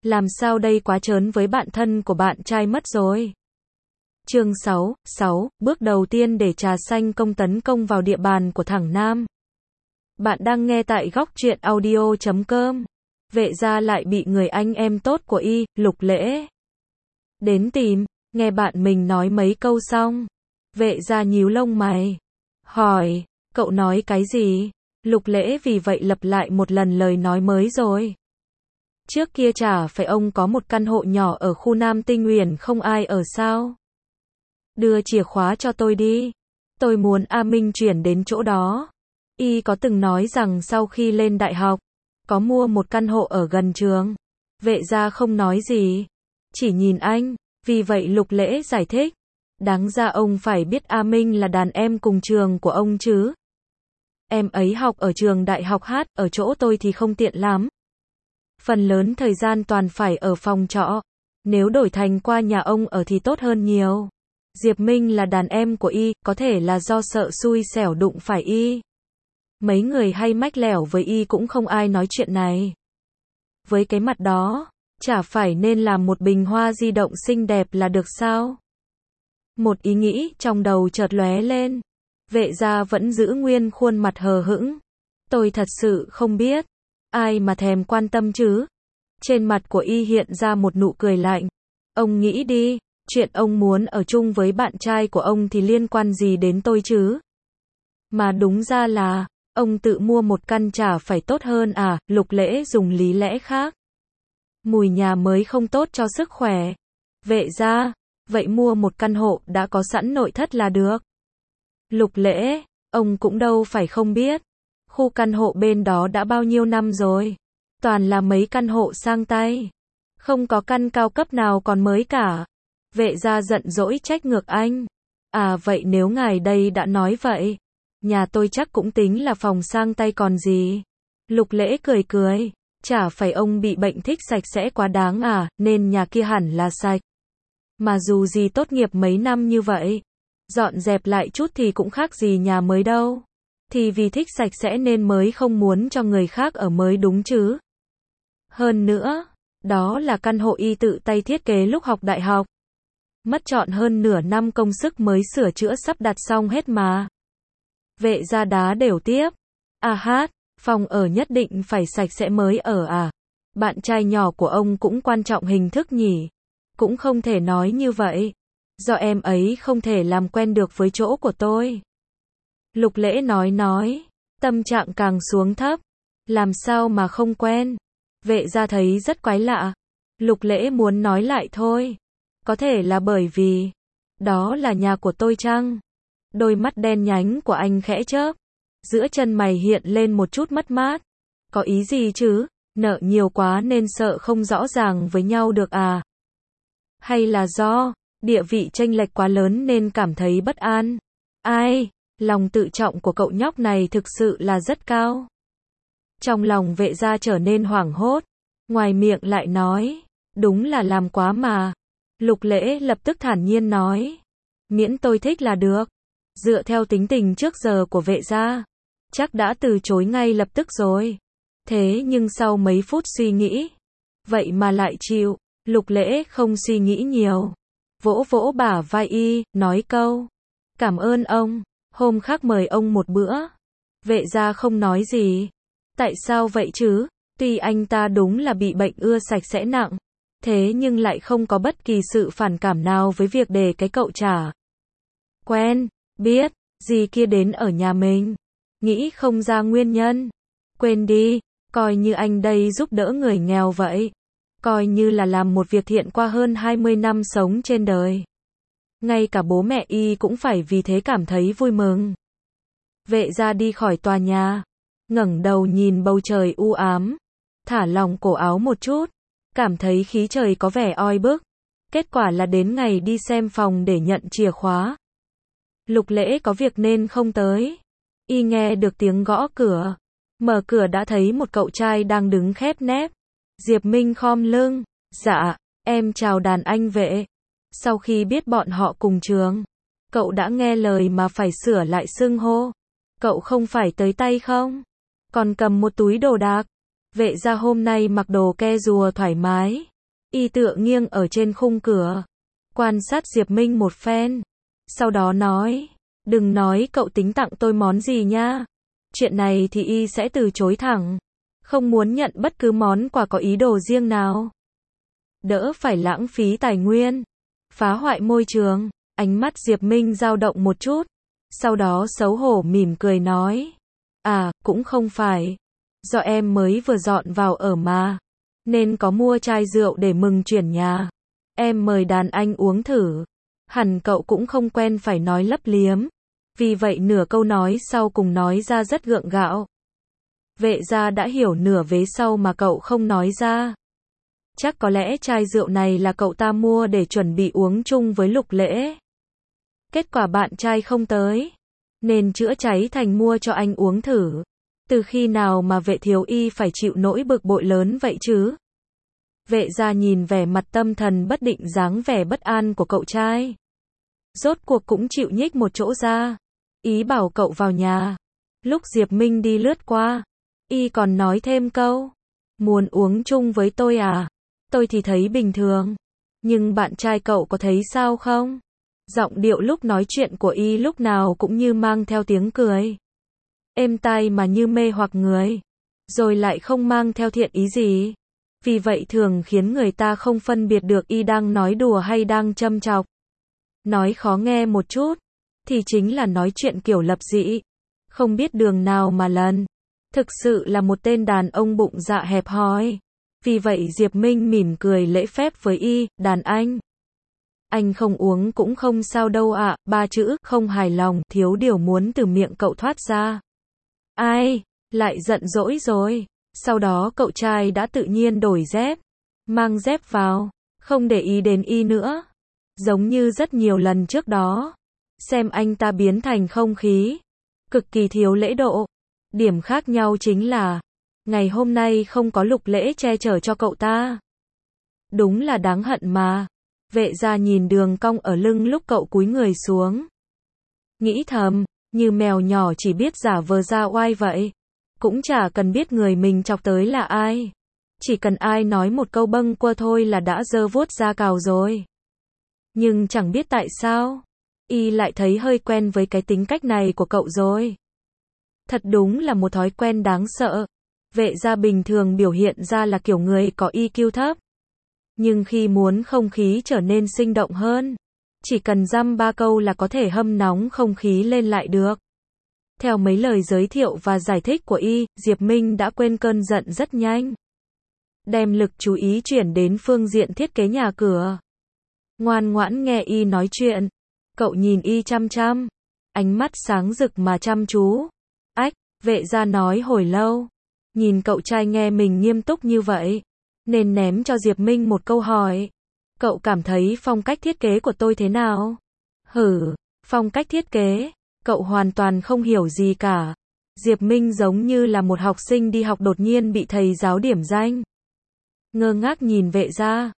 Làm sao đây, quá trớn với bạn thân của bạn trai mất rồi. Chương 6, bước đầu tiên để Trà Xanh Công tấn công vào địa bàn của thằng Nam. Bạn đang nghe tại góc truyện audio.com. Vệ gia lại bị người anh em tốt của y, Lục Lễ, đến tìm. Nghe bạn mình nói mấy câu xong, vệ gia nhíu lông mày, hỏi, cậu nói cái gì? Lục Lễ vì vậy lặp lại một lần lời nói mới rồi. Trước kia chả phải ông có một căn hộ nhỏ ở khu Nam Tinh Uyển không ai ở sao? Đưa chìa khóa cho tôi đi. Tôi muốn A Minh chuyển đến chỗ đó. Y có từng nói rằng sau khi lên đại học, có mua một căn hộ ở gần trường. Vệ gia không nói gì, chỉ nhìn anh. Vì vậy Lục Lễ giải thích, đáng ra ông phải biết A Minh là đàn em cùng trường của ông chứ. Em ấy học ở trường đại học hát, ở chỗ tôi thì không tiện lắm. Phần lớn thời gian toàn phải ở phòng trọ. Nếu đổi thành qua nhà ông ở thì tốt hơn nhiều. Diệp Minh là đàn em của y, có thể là do sợ xui xẻo đụng phải y. Mấy người hay mách lẻo với y cũng không ai nói chuyện này. Với cái mặt đó, chả phải nên làm một bình hoa di động xinh đẹp là được sao? Một ý nghĩ trong đầu chợt lóe lên. Vệ gia vẫn giữ nguyên khuôn mặt hờ hững. Tôi thật sự không biết. Ai mà thèm quan tâm chứ? Trên mặt của y hiện ra một nụ cười lạnh. Ông nghĩ đi, chuyện ông muốn ở chung với bạn trai của ông thì liên quan gì đến tôi chứ? Mà đúng ra là, ông tự mua một căn chả phải tốt hơn à? Lục Lễ dùng lý lẽ khác. Mùi nhà mới không tốt cho sức khỏe. Vệ gia, vậy mua một căn hộ đã có sẵn nội thất là được. Lục Lễ, ông cũng đâu phải không biết. Khu căn hộ bên đó đã bao nhiêu năm rồi. Toàn là mấy căn hộ sang tay. Không có căn cao cấp nào còn mới cả. Vệ gia giận dỗi trách ngược anh. À vậy nếu ngài đây đã nói vậy, nhà tôi chắc cũng tính là phòng sang tay còn gì. Lục Lễ cười cười. Chả phải ông bị bệnh thích sạch sẽ quá đáng à, nên nhà kia hẳn là sạch. Mà dù gì tốt nghiệp mấy năm như vậy, dọn dẹp lại chút thì cũng khác gì nhà mới đâu. Thì vì thích sạch sẽ nên mới không muốn cho người khác ở mới đúng chứ. Hơn nữa, đó là căn hộ y tự tay thiết kế lúc học đại học. Mất trọn hơn nửa năm công sức mới sửa chữa sắp đặt xong hết mà. Vệ gia đá đều tiếp. À hát, phòng ở nhất định phải sạch sẽ mới ở à? Bạn trai nhỏ của ông cũng quan trọng hình thức nhỉ? Cũng không thể nói như vậy. Do em ấy không thể làm quen được với chỗ của tôi. Lục Lễ nói, tâm trạng càng xuống thấp. Làm sao mà không quen? Vệ gia thấy rất quái lạ. Lục Lễ muốn nói lại thôi. Có thể là bởi vì, đó là nhà của tôi chăng? Đôi mắt đen nhánh của anh khẽ chớp. Giữa chân mày hiện lên một chút mất mát. Có ý gì chứ? Nợ nhiều quá nên sợ không rõ ràng với nhau được à? Hay là do địa vị chênh lệch quá lớn nên cảm thấy bất an? Ai? Lòng tự trọng của cậu nhóc này thực sự là rất cao. Trong lòng vệ gia trở nên hoảng hốt. Ngoài miệng lại nói, đúng là làm quá mà. Lục Lễ lập tức thản nhiên nói, miễn tôi thích là được. Dựa theo tính tình trước giờ của vệ gia, chắc đã từ chối ngay lập tức rồi. Thế nhưng sau mấy phút suy nghĩ, vậy mà lại chịu. Lục Lễ không suy nghĩ nhiều, vỗ vỗ bả vai y, nói câu, cảm ơn ông, hôm khác mời ông một bữa. Vệ gia không nói gì. Tại sao vậy chứ? Tuy anh ta đúng là bị bệnh ưa sạch sẽ nặng, thế nhưng lại không có bất kỳ sự phản cảm nào với việc để cái cậu trả quen, biết, gì kia đến ở nhà mình. Nghĩ không ra nguyên nhân. Quên đi, coi như anh đây giúp đỡ người nghèo vậy. Coi như là làm một việc thiện qua hơn 20 năm sống trên đời. Ngay cả bố mẹ y cũng phải vì thế cảm thấy vui mừng. Vệ gia đi khỏi tòa nhà, ngẩng đầu nhìn bầu trời u ám, thả lỏng cổ áo một chút, cảm thấy khí trời có vẻ oi bức. Kết quả là đến ngày đi xem phòng để nhận chìa khóa. Lục Lễ có việc nên không tới. Y nghe được tiếng gõ cửa. Mở cửa đã thấy một cậu trai đang đứng khép nép. Diệp Minh khom lưng. Dạ, em chào đàn anh Vệ. Sau khi biết bọn họ cùng trường, cậu đã nghe lời mà phải sửa lại xưng hô. Cậu không phải tới tay không? Còn cầm một túi đồ đạc. Vệ gia hôm nay mặc đồ ke rùa thoải mái. Y tựa nghiêng ở trên khung cửa, quan sát Diệp Minh một phen. Sau đó nói, đừng nói cậu tính tặng tôi món gì nha. Chuyện này thì Y sẽ từ chối thẳng. Không muốn nhận bất cứ món quà có ý đồ riêng nào. Đỡ phải lãng phí tài nguyên, phá hoại môi trường. Ánh mắt Diệp Minh dao động một chút. Sau đó xấu hổ mỉm cười nói. À, cũng không phải. Do em mới vừa dọn vào ở mà. Nên có mua chai rượu để mừng chuyển nhà. Em mời đàn anh uống thử. Hẳn cậu cũng không quen phải nói lấp liếm. Vì vậy nửa câu nói sau cùng nói ra rất gượng gạo. Vệ gia đã hiểu nửa vế sau mà cậu không nói ra. Chắc có lẽ chai rượu này là cậu ta mua để chuẩn bị uống chung với Lục Lễ. Kết quả bạn trai không tới. Nên chữa cháy thành mua cho anh uống thử. Từ khi nào mà Vệ thiếu y phải chịu nỗi bực bội lớn vậy chứ? Vệ gia nhìn vẻ mặt tâm thần bất định dáng vẻ bất an của cậu trai. Rốt cuộc cũng chịu nhích một chỗ ra. Ý bảo cậu vào nhà. Lúc Diệp Minh đi lướt qua, y còn nói thêm câu. Muốn uống chung với tôi à? Tôi thì thấy bình thường. Nhưng bạn trai cậu có thấy sao không? Giọng điệu lúc nói chuyện của y lúc nào cũng như mang theo tiếng cười. Êm tai mà như mê hoặc người. Rồi lại không mang theo thiện ý gì. Vì vậy thường khiến người ta không phân biệt được y đang nói đùa hay đang châm chọc. Nói khó nghe một chút, thì chính là nói chuyện kiểu lập dị. Không biết đường nào mà lần. Thực sự là một tên đàn ông bụng dạ hẹp hòi. Vì vậy Diệp Minh mỉm cười lễ phép với y, đàn anh. Anh không uống cũng không sao đâu ạ, ba chữ, không hài lòng, thiếu điều muốn từ miệng cậu thoát ra. Ai, lại giận dỗi rồi. Sau đó cậu trai đã tự nhiên đổi dép, mang dép vào, không để ý đến y nữa. Giống như rất nhiều lần trước đó. Xem anh ta biến thành không khí. Cực kỳ thiếu lễ độ. Điểm khác nhau chính là, ngày hôm nay không có Lục Lễ che chở cho cậu ta. Đúng là đáng hận mà. Vệ gia nhìn đường cong ở lưng lúc cậu cúi người xuống. Nghĩ thầm, như mèo nhỏ chỉ biết giả vờ ra oai vậy. Cũng chả cần biết người mình chọc tới là ai. Chỉ cần ai nói một câu bâng quơ thôi là đã giơ vuốt ra cào rồi. Nhưng chẳng biết tại sao, y lại thấy hơi quen với cái tính cách này của cậu rồi. Thật đúng là một thói quen đáng sợ. Vệ gia bình thường biểu hiện ra là kiểu người có EQ thấp. Nhưng khi muốn không khí trở nên sinh động hơn, chỉ cần dăm ba câu là có thể hâm nóng không khí lên lại được. Theo mấy lời giới thiệu và giải thích của y, Diệp Minh đã quên cơn giận rất nhanh. Đem lực chú ý chuyển đến phương diện thiết kế nhà cửa. Ngoan ngoãn nghe y nói chuyện. Cậu nhìn y chăm chăm. Ánh mắt sáng rực mà chăm chú. Ách, vệ gia nói hồi lâu. Nhìn cậu trai nghe mình nghiêm túc như vậy. Nên ném cho Diệp Minh một câu hỏi. Cậu cảm thấy phong cách thiết kế của tôi thế nào? Hử, phong cách thiết kế? Cậu hoàn toàn không hiểu gì cả. Diệp Minh giống như là một học sinh đi học đột nhiên bị thầy giáo điểm danh. Ngơ ngác nhìn vệ gia.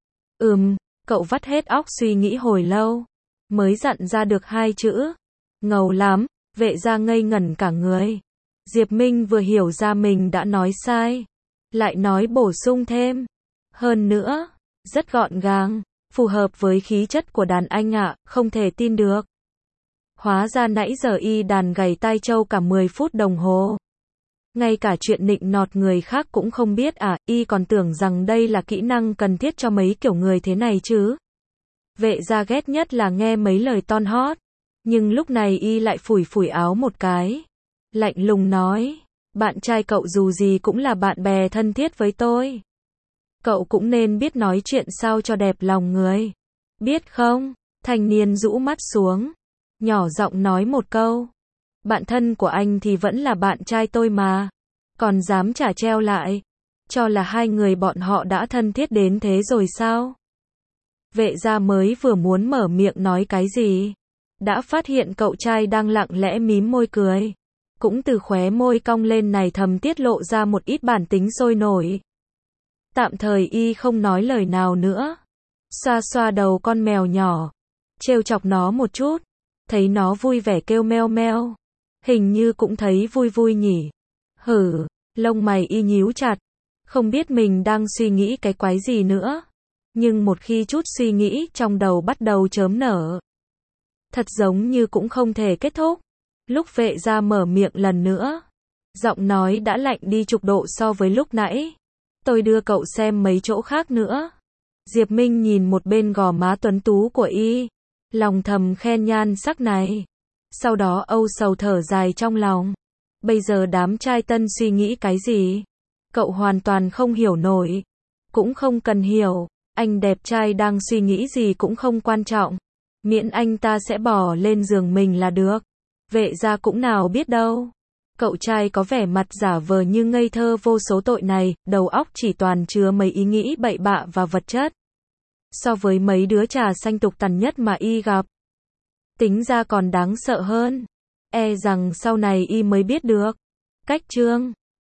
Cậu vắt hết óc suy nghĩ hồi lâu. Mới dặn ra được hai chữ. Ngầu lắm, vệ gia ngây ngẩn cả người. Diệp Minh vừa hiểu ra mình đã nói sai. Lại nói bổ sung thêm. Hơn nữa, rất gọn gàng, phù hợp với khí chất của đàn anh ạ, không thể tin được. Hóa ra nãy giờ y đàn gầy tai trâu cả 10 phút đồng hồ. Ngay cả chuyện nịnh nọt người khác cũng không biết à, y còn tưởng rằng đây là kỹ năng cần thiết cho mấy kiểu người thế này chứ. Vệ gia ghét nhất là nghe mấy lời ton hót. Nhưng lúc này y lại phủi phủi áo một cái. Lạnh lùng nói, bạn trai cậu dù gì cũng là bạn bè thân thiết với tôi. Cậu cũng nên biết nói chuyện sao cho đẹp lòng người. Biết không? Thanh niên rũ mắt xuống. Nhỏ giọng nói một câu. Bạn thân của anh thì vẫn là bạn trai tôi mà. Còn dám trả treo lại. Cho là hai người bọn họ đã thân thiết đến thế rồi sao? Vệ gia mới vừa muốn mở miệng nói cái gì. Đã phát hiện cậu trai đang lặng lẽ mím môi cười. Cũng từ khóe môi cong lên này thầm tiết lộ ra một ít bản tính sôi nổi. Tạm thời y không nói lời nào nữa. Xoa xoa đầu con mèo nhỏ. Trêu chọc nó một chút. Thấy nó vui vẻ kêu meo meo. Hình như cũng thấy vui vui nhỉ. Hử, lông mày y nhíu chặt. Không biết mình đang suy nghĩ cái quái gì nữa. Nhưng một khi chút suy nghĩ trong đầu bắt đầu chớm nở. Thật giống như cũng không thể kết thúc. Lúc vệ gia mở miệng lần nữa. Giọng nói đã lạnh đi chục độ so với lúc nãy. Tôi đưa cậu xem mấy chỗ khác nữa. Diệp Minh nhìn một bên gò má tuấn tú của y. Lòng thầm khen nhan sắc này. Sau đó âu sầu thở dài trong lòng. Bây giờ đám trai tân suy nghĩ cái gì? Cậu hoàn toàn không hiểu nổi. Cũng không cần hiểu. Anh đẹp trai đang suy nghĩ gì cũng không quan trọng. Miễn anh ta sẽ bỏ lên giường mình là được. Vệ gia cũng nào biết đâu. Cậu trai có vẻ mặt giả vờ như ngây thơ vô số tội này, đầu óc chỉ toàn chứa mấy ý nghĩ bậy bạ và vật chất. So với mấy đứa trà xanh tục tằn nhất mà y gặp, tính ra còn đáng sợ hơn. E rằng sau này y mới biết được. Cách chương